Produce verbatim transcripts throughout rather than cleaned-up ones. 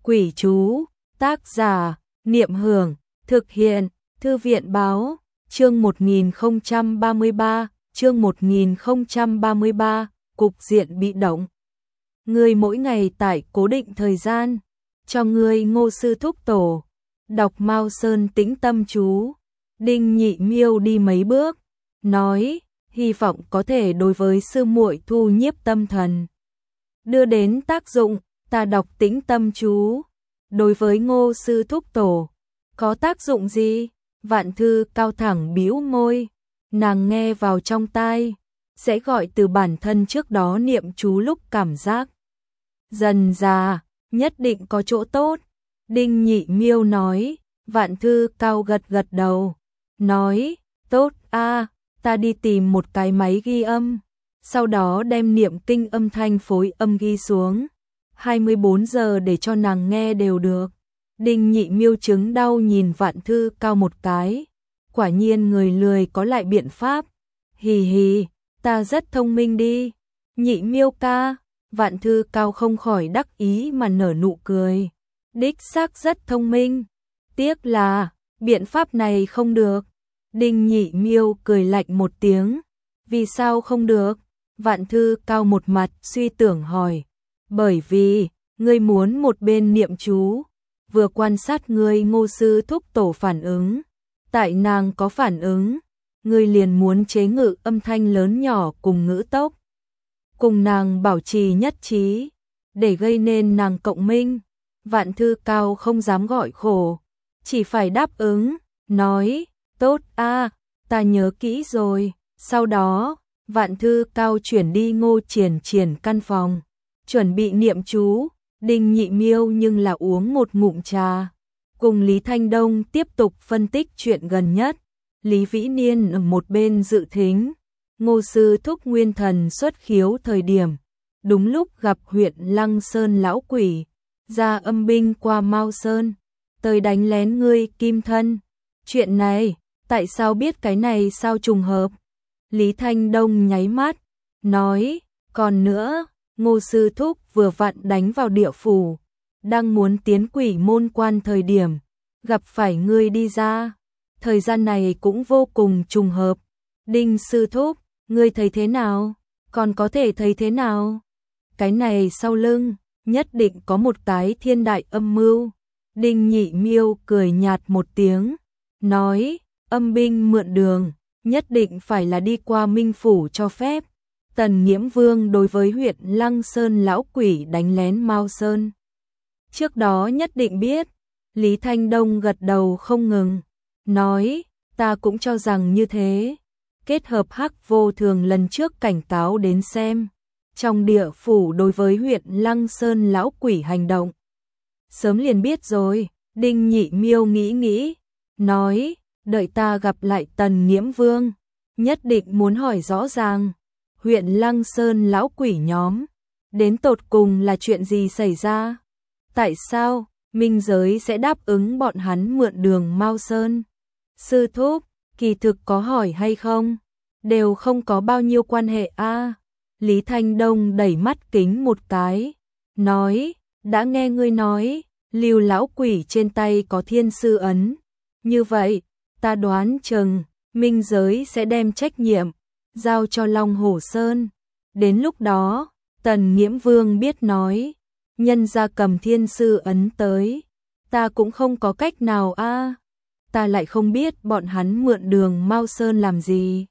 Quỷ chú, tác giả, Niệm Hưởng, thực hiện, Thư viện báo, chương một nghìn không trăm ba mươi ba, chương một nghìn không trăm ba mươi ba, cục diện bị động. Ngươi mỗi ngày tại cố định thời gian, cho ngươi Ngô sư thúc tổ, đọc Mao Sơn tĩnh tâm chú. Đinh Nhị Miêu đi mấy bước, nói, hy vọng có thể đối với sư muội thu nhiếp tâm thần, đưa đến tác dụng. Ta đọc tĩnh tâm chú, đối với Ngô sư thúc tổ, có tác dụng gì? Vạn Thư cao thẳng bĩu môi, nàng nghe vào trong tai, sẽ gọi từ bản thân trước đó niệm chú lúc cảm giác dần già, nhất định có chỗ tốt. Đinh Nhị Miêu nói. Vạn Thư cao gật gật đầu, nói, tốt a, ta đi tìm một cái máy ghi âm, sau đó đem niệm kinh âm thanh phối âm ghi xuống, hai mươi bốn giờ để cho nàng nghe đều được. Đinh Nhị Miêu chứng đau nhìn Vạn Thư cao một cái, quả nhiên người lười có lại biện pháp. Hì hì, ta rất thông minh đi, Nhị Miêu ca. Vạn Thư cao không khỏi đắc ý mà nở nụ cười, đích xác rất thông minh, tiếc là biện pháp này không được. Đinh Nhị Miêu cười lạnh một tiếng, vì sao không được? Vạn Thư cao một mặt suy tưởng hỏi, bởi vì ngươi muốn một bên niệm chú, vừa quan sát ngươi Ngô sư thúc tổ phản ứng, tại nàng có phản ứng, ngươi liền muốn chế ngự âm thanh lớn nhỏ cùng ngữ tốc, cùng nàng bảo trì nhất trí, để gây nên nàng cộng minh. Vạn Thư cao không dám gọi khổ, chỉ phải đáp ứng, nói, tốt a, ta nhớ kỹ rồi. Sau đó, Vạn Thư cao chuyển đi Ngô Triển Triển căn phòng, chuẩn bị niệm chú. Đinh Nhị Miêu nhưng là uống một ngụm trà, cùng Lý Thanh Đông tiếp tục phân tích chuyện gần nhất. Lý Vĩ Niên ở một bên dự thính. Ngô sư thúc nguyên thần xuất khiếu thời điểm, đúng lúc gặp huyện Lăng Sơn lão quỷ ra âm binh qua Mao Sơn, tới đánh lén ngươi Kim Thân. Chuyện này, tại sao biết cái này sao trùng hợp? Lý Thanh Đông nháy mắt, nói, còn nữa, Ngô sư thúc vừa vặn đánh vào địa phủ, đang muốn tiến quỷ môn quan thời điểm, gặp phải ngươi đi ra. Thời gian này cũng vô cùng trùng hợp. Đinh sư thúc, ngươi thấy thế nào? Còn có thể thấy thế nào? Cái này sau lưng, nhất định có một cái thiên đại âm mưu. Đinh Nhị Miêu cười nhạt một tiếng, nói, âm binh mượn đường, nhất định phải là đi qua Minh Phủ cho phép. Tần Nghiễm Vương đối với huyện Lăng Sơn lão quỷ đánh lén Mao Sơn, trước đó nhất định biết. Lý Thanh Đông gật đầu không ngừng, nói, ta cũng cho rằng như thế. Kết hợp Hắc Vô Thường lần trước cảnh cáo đến xem, trong địa phủ đối với huyện Lăng Sơn lão quỷ hành động, sớm liền biết rồi. Đinh Nhị Miêu nghĩ nghĩ, nói, đợi ta gặp lại Tần Nghiễm Vương, nhất định muốn hỏi rõ ràng, huyện Lăng Sơn lão quỷ nhóm, đến tột cùng là chuyện gì xảy ra? Tại sao minh giới sẽ đáp ứng bọn hắn mượn đường Mao Sơn? Sư thúc, kỳ thực có hỏi hay không, đều không có bao nhiêu quan hệ a. Lý Thanh Đông đẩy mắt kính một cái, nói, đã nghe ngươi nói, Lưu lão quỷ trên tay có thiên sư ấn, như vậy, ta đoán chừng minh giới sẽ đem trách nhiệm giao cho Long Hổ Sơn. Đến lúc đó, Tần Nghiễm Vương biết nói, nhân ra cầm thiên sư ấn tới, ta cũng không có cách nào a. Ta lại không biết bọn hắn mượn đường Mao Sơn làm gì.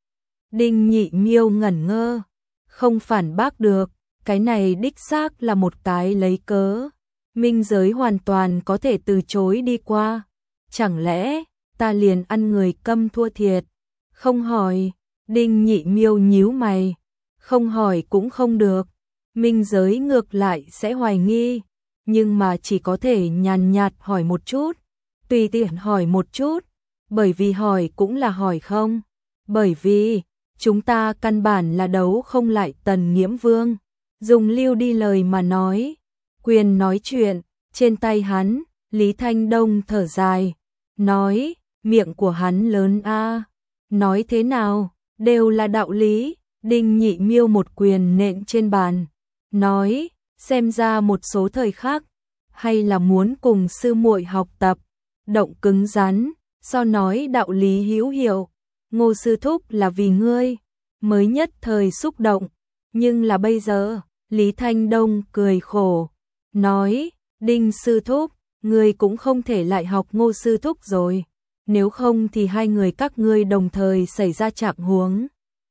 Đinh Nhị Miêu ngẩn ngơ, không phản bác được, cái này đích xác là một cái lấy cớ, minh giới hoàn toàn có thể từ chối đi qua. Chẳng lẽ ta liền ăn người câm thua thiệt? Không hỏi. Đinh Nhị Miêu nhíu mày, không hỏi cũng không được, minh giới ngược lại sẽ hoài nghi, nhưng mà chỉ có thể nhàn nhạt hỏi một chút, tùy tiện hỏi một chút, bởi vì hỏi cũng là hỏi không, bởi vì chúng ta căn bản là đấu không lại Tần Nghiễm Vương. Dùng lưu đi lời mà nói, quyền nói chuyện trên tay hắn. Lý Thanh Đông thở dài, nói, miệng của hắn lớn a, nói thế nào đều là đạo lý. Đinh Nhị Miêu một quyền nện trên bàn, nói, xem ra một số thời khắc, hay là muốn cùng sư muội học tập, động cứng rắn, so nói đạo lý hữu hiệu. Ngô sư thúc là vì ngươi, mới nhất thời xúc động, nhưng là bây giờ, Lý Thanh Đông cười khổ, nói, Đinh sư thúc, ngươi cũng không thể lại học Ngô sư thúc rồi, nếu không thì hai người các ngươi đồng thời xảy ra trạng huống,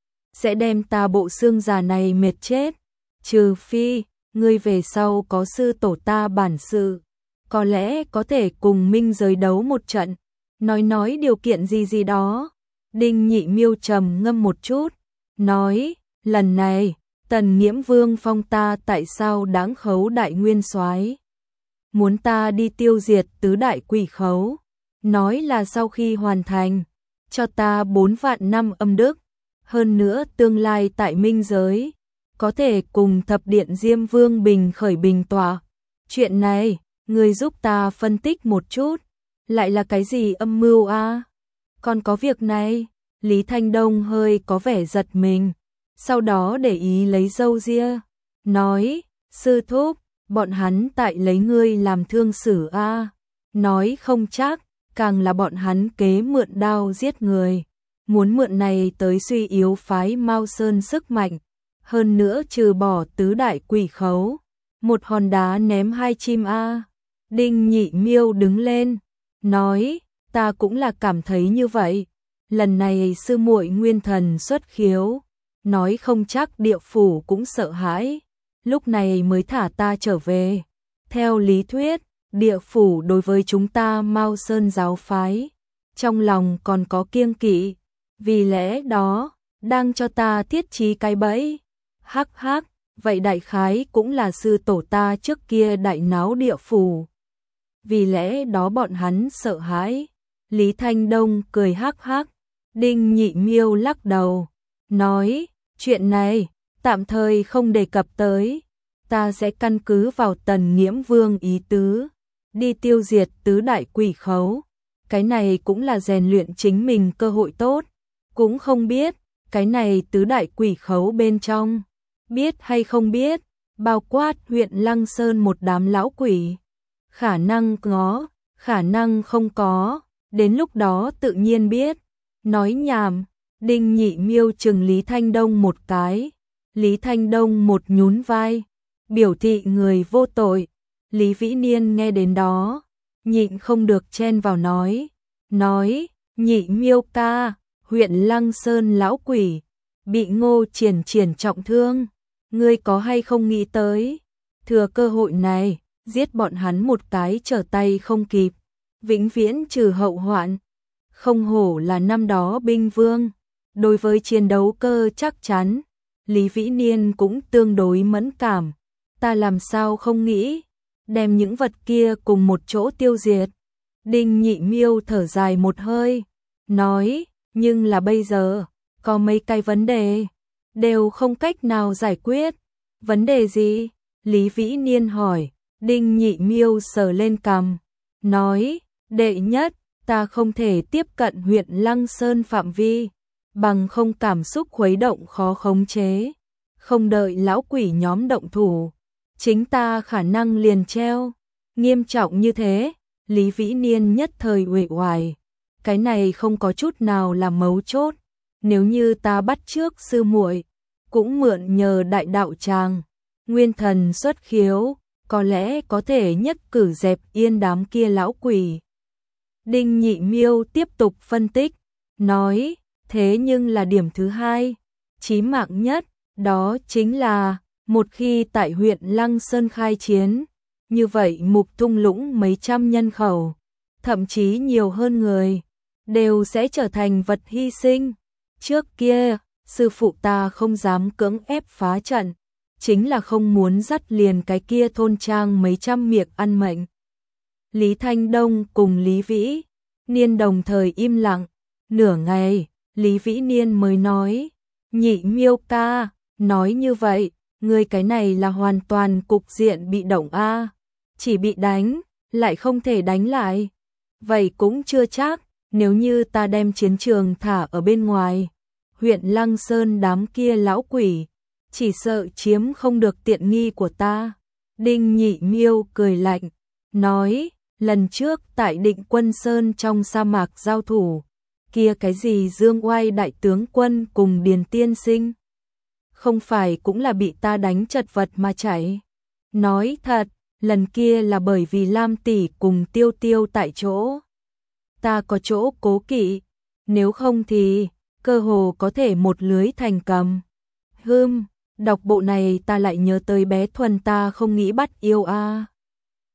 sẽ đem ta bộ xương già này mệt chết, trừ phi, ngươi về sau có sư tổ ta bản sự, có lẽ có thể cùng minh giới đấu một trận, nói nói điều kiện gì gì đó. Đinh Nhị Miêu trầm ngâm một chút, nói, lần này, Tần Nghiễm Vương phong ta tại sao đáng khấu đại nguyên soái, muốn ta đi tiêu diệt tứ đại quỷ khấu, nói là sau khi hoàn thành, cho ta bốn vạn năm âm đức, hơn nữa tương lai tại minh giới, có thể cùng thập điện Diêm Vương bình khởi bình tọa. Chuyện này, người giúp ta phân tích một chút, lại là cái gì âm mưu a? À? Còn có việc này, Lý Thanh Đông hơi có vẻ giật mình, sau đó để ý lấy râu ria, nói, sư thúc, bọn hắn tại lấy ngươi làm thương xử a, à? Nói không chắc, càng là bọn hắn kế mượn đao giết người, muốn mượn này tới suy yếu phái Mao Sơn sức mạnh, hơn nữa trừ bỏ tứ đại quỷ khấu, một hòn đá ném hai chim a. À? Đinh Nhị Miêu đứng lên, nói, ta cũng là cảm thấy như vậy, lần này sư muội nguyên thần xuất khiếu, nói không chắc địa phủ cũng sợ hãi, lúc này mới thả ta trở về. Theo lý thuyết, địa phủ đối với chúng ta Mao Sơn giáo phái, trong lòng còn có kiêng kỵ, vì lẽ đó, đang cho ta thiết trí cái bẫy. Hắc hắc, vậy đại khái cũng là sư tổ ta trước kia đại náo địa phủ. Vì lẽ đó bọn hắn sợ hãi. Lý Thanh Đông cười hắc hắc. Đinh Nhị Miêu lắc đầu, nói, chuyện này, tạm thời không đề cập tới. Ta sẽ căn cứ vào Tần Nghiễm Vương ý tứ, đi tiêu diệt tứ đại quỷ khấu. Cái này cũng là rèn luyện chính mình cơ hội tốt. Cũng không biết, cái này tứ đại quỷ khấu bên trong, biết hay không biết, bao quát huyện Lăng Sơn một đám lão quỷ. Khả năng có, khả năng không có, đến lúc đó tự nhiên biết. Nói nhảm, Đinh Nhị Miêu chừng Lý Thanh Đông một cái. Lý Thanh Đông một nhún vai, biểu thị người vô tội. Lý Vĩ Niên nghe đến đó, nhịn không được chen vào nói. Nói, Nhị Miêu ca, huyện Lăng Sơn lão quỷ, bị Ngô Triển Triển trọng thương. Ngươi có hay không nghĩ tới, thừa cơ hội này, giết bọn hắn một cái trở tay không kịp, vĩnh viễn trừ hậu hoạn. Không hổ là năm đó binh vương, đối với chiến đấu cơ chắc chắn, Lý Vĩ Niên cũng tương đối mẫn cảm. Ta làm sao không nghĩ, đem những vật kia cùng một chỗ tiêu diệt. Đinh Nhị Miêu thở dài một hơi, nói, nhưng là bây giờ, có mấy cái vấn đề, đều không cách nào giải quyết. Vấn đề gì? Lý Vĩ Niên hỏi. Đinh Nhị Miêu sờ lên cằm, nói, đệ nhất, ta không thể tiếp cận huyện Lăng Sơn phạm vi, bằng không cảm xúc khuấy động khó khống chế, không đợi lão quỷ nhóm động thủ, chính ta khả năng liền treo. Nghiêm trọng như thế, Lý Vĩ Niên nhất thời uể oải, cái này không có chút nào là mấu chốt, nếu như ta bắt trước sư muội, cũng mượn nhờ đại đạo tràng, nguyên thần xuất khiếu, có lẽ có thể nhất cử dẹp yên đám kia lão quỷ. Đinh Nhị Miêu tiếp tục phân tích, nói, thế nhưng là điểm thứ hai, chí mạng nhất, đó chính là, một khi tại huyện Lăng Sơn khai chiến, như vậy mục thung lũng mấy trăm nhân khẩu, thậm chí nhiều hơn người, đều sẽ trở thành vật hy sinh. Trước kia, sư phụ ta không dám cưỡng ép phá trận, chính là không muốn dắt liền cái kia thôn trang mấy trăm miệng ăn mệnh. Lý Thanh Đông cùng Lý Vĩ Niên đồng thời im lặng, nửa ngày, Lý Vĩ Niên mới nói, Nhị Miêu ca, nói như vậy, người cái này là hoàn toàn cục diện bị động a, chỉ bị đánh, lại không thể đánh lại. Vậy cũng chưa chắc, nếu như ta đem chiến trường thả ở bên ngoài, huyện Lăng Sơn đám kia lão quỷ, chỉ sợ chiếm không được tiện nghi của ta. Đinh Nhị Miêu cười lạnh, nói, lần trước tại Định Quân Sơn trong sa mạc giao thủ, kia cái gì Dương Oai đại tướng quân cùng Điền tiên sinh, không phải cũng là bị ta đánh chật vật mà chạy. Nói thật, lần kia là bởi vì Lam tỷ cùng Tiêu Tiêu tại chỗ. Ta có chỗ cố kỵ, nếu không thì cơ hồ có thể một lưới thành cầm. Hừm, đọc bộ này ta lại nhớ tới bé Thuần ta không nghĩ bắt yêu a.